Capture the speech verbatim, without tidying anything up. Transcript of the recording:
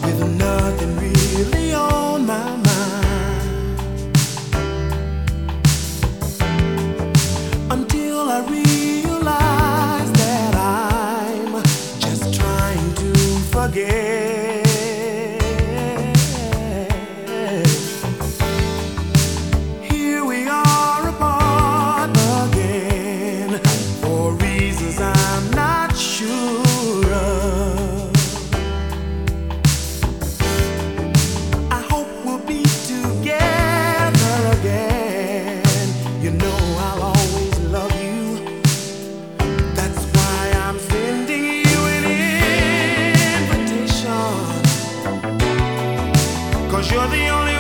with nothing really on my mind, until I realize that I'm just trying to forget. Here we are apart again for reasons I'm not sure of. I hope we'll be together again. You know I'll always love you. That's why I'm sending you an invitation, 'cause you're the only